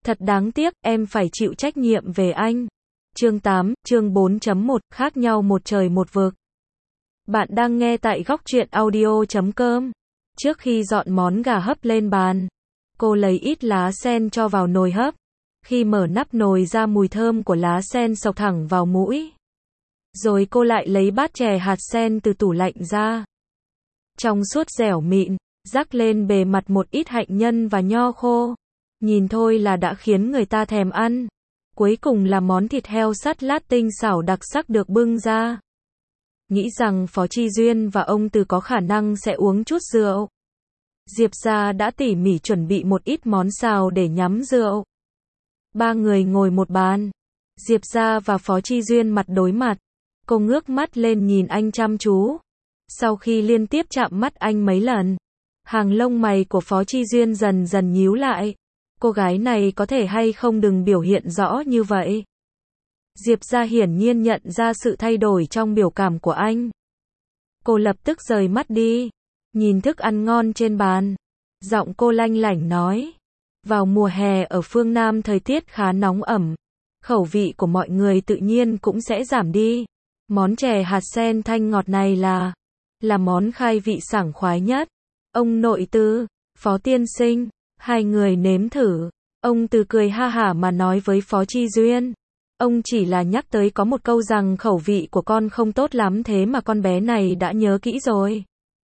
Thật đáng tiếc, em phải chịu trách nhiệm về anh. Chương 8, chương 4.1, khác nhau một trời một vực. Bạn đang nghe tại góc truyện audio.com. Trước khi dọn món gà hấp lên bàn, cô lấy ít lá sen cho vào nồi hấp. Khi mở nắp nồi ra, mùi thơm của lá sen xộc thẳng vào mũi. Rồi cô lại lấy bát chè hạt sen từ tủ lạnh ra. Trong suốt dẻo mịn, rắc lên bề mặt một ít hạnh nhân và nho khô. Nhìn thôi là đã khiến người ta thèm ăn. Cuối cùng là món thịt heo sắt lát tinh xảo đặc sắc được bưng ra. Nghĩ rằng Phó Chi Duyên và ông Từ có khả năng sẽ uống chút rượu. Diệp gia đã tỉ mỉ chuẩn bị một ít món xào để nhắm rượu. Ba người ngồi một bàn. Diệp gia và Phó Chi Duyên mặt đối mặt. Cô ngước mắt lên nhìn anh chăm chú. Sau khi liên tiếp chạm mắt anh mấy lần, hàng lông mày của Phó Chi Duyên dần dần nhíu lại. Cô gái này có thể hay không đừng biểu hiện rõ như vậy. Diệp gia hiển nhiên nhận ra sự thay đổi trong biểu cảm của anh. Cô lập tức rời mắt đi, nhìn thức ăn ngon trên bàn. Giọng cô lanh lảnh nói. Vào mùa hè ở phương Nam thời tiết khá nóng ẩm. Khẩu vị của mọi người tự nhiên cũng sẽ giảm đi. Món chè hạt sen thanh ngọt này là món khai vị sảng khoái nhất. Ông nội Từ, Phó tiên sinh, hai người nếm thử. Ông Từ cười ha hả mà nói với Phó Chi Duyên. Ông chỉ là nhắc tới có một câu rằng khẩu vị của con không tốt lắm, thế mà con bé này đã nhớ kỹ rồi.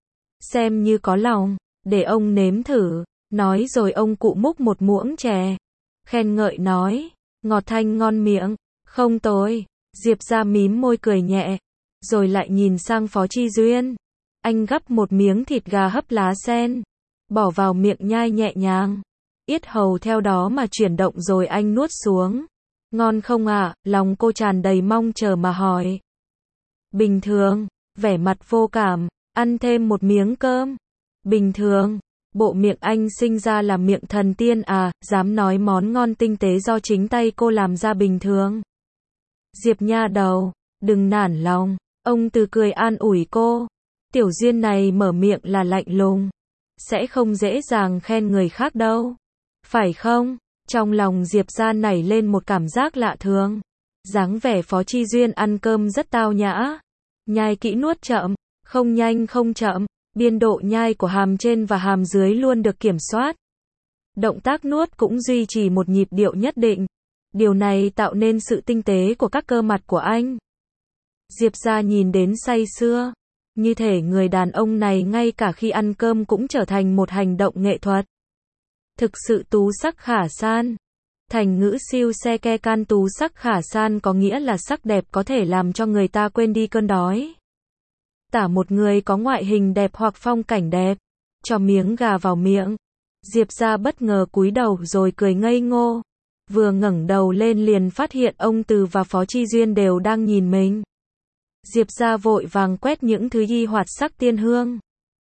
Xem như có lòng, để ông nếm thử. Nói rồi ông cụ múc một muỗng chè. Khen ngợi nói, ngọt thanh ngon miệng, không tồi. Diệp gia mím môi cười nhẹ, rồi lại nhìn sang Phó Chi Duyên. Anh gắp một miếng thịt gà hấp lá sen, bỏ vào miệng nhai nhẹ nhàng. Yết hầu theo đó mà chuyển động rồi anh nuốt xuống. Ngon không ạ? Lòng cô tràn đầy mong chờ mà hỏi. Bình thường, vẻ mặt vô cảm, ăn thêm một miếng cơm. Bình thường, bộ miệng anh sinh ra là miệng thần tiên à, dám nói món ngon tinh tế do chính tay cô làm ra bình thường. Diệp nha đầu, đừng nản lòng, ông Từ cười an ủi cô. Tiểu Duyên này mở miệng là lạnh lùng, sẽ không dễ dàng khen người khác đâu. Phải không? Trong lòng Diệp gia nảy lên một cảm giác lạ thường. Dáng vẻ Phó Chi Duyên ăn cơm rất tao nhã. Nhai kỹ nuốt chậm, không nhanh không chậm. Biên độ nhai của hàm trên và hàm dưới luôn được kiểm soát. Động tác nuốt cũng duy trì một nhịp điệu nhất định. Điều này tạo nên sự tinh tế của các cơ mặt của anh. Diệp gia nhìn đến say sưa. Như thể người đàn ông này ngay cả khi ăn cơm cũng trở thành một hành động nghệ thuật. Thực sự tú sắc khả san. Thành ngữ siêu xe ke can tú sắc khả san có nghĩa là sắc đẹp có thể làm cho người ta quên đi cơn đói. Tả một người có ngoại hình đẹp hoặc phong cảnh đẹp. Cho miếng gà vào miệng. Diệp gia bất ngờ cúi đầu rồi cười ngây ngô. Vừa ngẩng đầu lên liền phát hiện ông Từ và Phó Chi Duyên đều đang nhìn mình. Diệp gia vội vàng quét những thứ di hoạt sắc tiên hương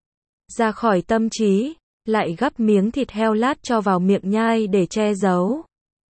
ra khỏi tâm trí, lại gắp miếng thịt heo lát cho vào miệng nhai để che giấu.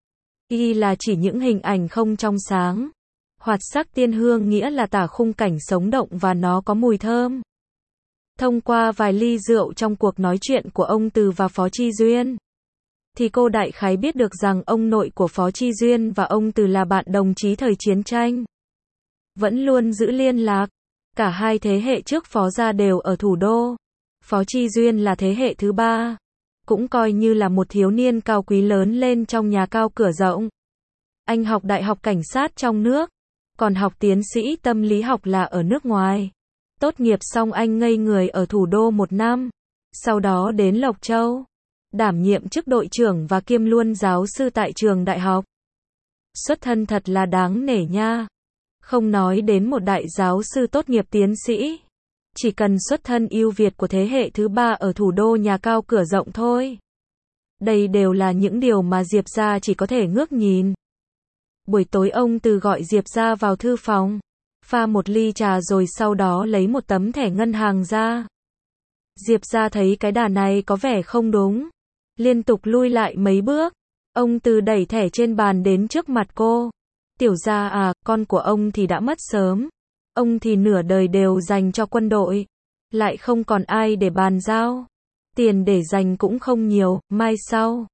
Y là chỉ những hình ảnh không trong sáng. Hoạt sắc tiên hương nghĩa là tả khung cảnh sống động và nó có mùi thơm. Thông qua vài ly rượu trong cuộc nói chuyện của ông Từ và Phó Chi Duyên, thì cô đại khái biết được rằng ông nội của Phó Chi Duyên và ông Từ là bạn đồng chí thời chiến tranh. Vẫn luôn giữ liên lạc. Cả hai thế hệ trước Phó gia đều ở thủ đô. Phó Chi Duyên là thế hệ thứ ba. Cũng coi như là một thiếu niên cao quý lớn lên trong nhà cao cửa rộng. Anh học đại học cảnh sát trong nước. Còn học tiến sĩ tâm lý học là ở nước ngoài. Tốt nghiệp xong anh ngây người ở thủ đô một năm. Sau đó đến Lộc Châu. Đảm nhiệm chức đội trưởng và kiêm luôn giáo sư tại trường đại học. Xuất thân thật là đáng nể nha. Không nói đến một đại giáo sư tốt nghiệp tiến sĩ. Chỉ cần xuất thân ưu việt của thế hệ thứ ba ở thủ đô nhà cao cửa rộng thôi. Đây đều là những điều mà Diệp gia chỉ có thể ngước nhìn. Buổi tối ông Từ gọi Diệp gia vào thư phòng. Pha một ly trà rồi sau đó lấy một tấm thẻ ngân hàng ra. Diệp gia thấy cái đà này có vẻ không đúng. Liên tục lui lại mấy bước. Ông Từ đẩy thẻ trên bàn đến trước mặt cô. Tiểu gia à, con của ông thì đã mất sớm. Ông thì nửa đời đều dành cho quân đội. Lại không còn ai để bàn giao. Tiền để dành cũng không nhiều, mai sau.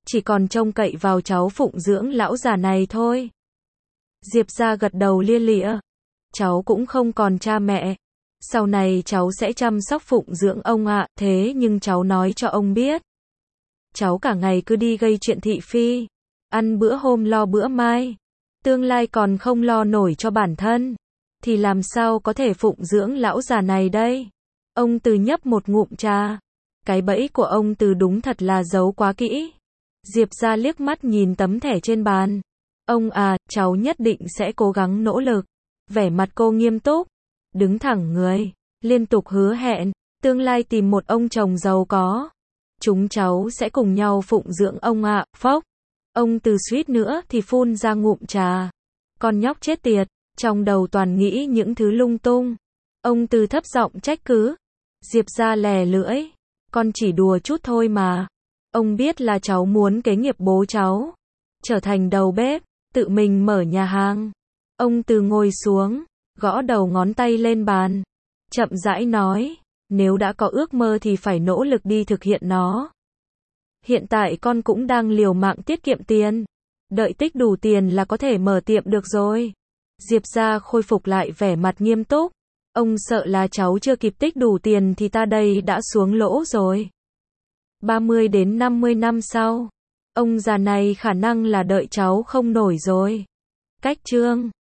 chỉ còn trông cậy vào cháu phụng dưỡng lão già này thôi. Diệp gia gật đầu lia lịa. Cháu cũng không còn cha mẹ. Sau này cháu sẽ chăm sóc phụng dưỡng ông ạ, thế nhưng cháu nói cho ông biết. Cháu cả ngày cứ đi gây chuyện thị phi. Ăn bữa hôm lo bữa mai. Tương lai còn không lo nổi cho bản thân. Thì làm sao có thể phụng dưỡng lão già này đây? Ông Từ nhấp một ngụm trà. Cái bẫy của ông Từ đúng thật là giấu quá kỹ. Diệp gia liếc mắt nhìn tấm thẻ trên bàn. Ông à, cháu nhất định sẽ cố gắng nỗ lực. Vẻ mặt cô nghiêm túc, đứng thẳng người, liên tục hứa hẹn, tương lai tìm một ông chồng giàu có. Chúng cháu sẽ cùng nhau phụng dưỡng ông ạ. Phốc. Ông Từ suýt nữa thì phun ra ngụm trà. Con nhóc chết tiệt, trong đầu toàn nghĩ những thứ lung tung. Ông Từ thấp giọng trách cứ. Diệp gia lè lưỡi. Con chỉ đùa chút thôi mà. Ông biết là cháu muốn kế nghiệp bố cháu. Trở thành đầu bếp, tự mình mở nhà hàng. Ông Từ ngồi xuống, gõ đầu ngón tay lên bàn. Chậm rãi nói, nếu đã có ước mơ thì phải nỗ lực đi thực hiện nó. Hiện tại con cũng đang liều mạng tiết kiệm tiền. Đợi tích đủ tiền là có thể mở tiệm được rồi. Diệp gia khôi phục lại vẻ mặt nghiêm túc. Ông sợ là cháu chưa kịp tích đủ tiền thì ta đây đã xuống lỗ rồi. 30 đến 50 năm sau, ông già này khả năng là đợi cháu không nổi rồi. Cách chương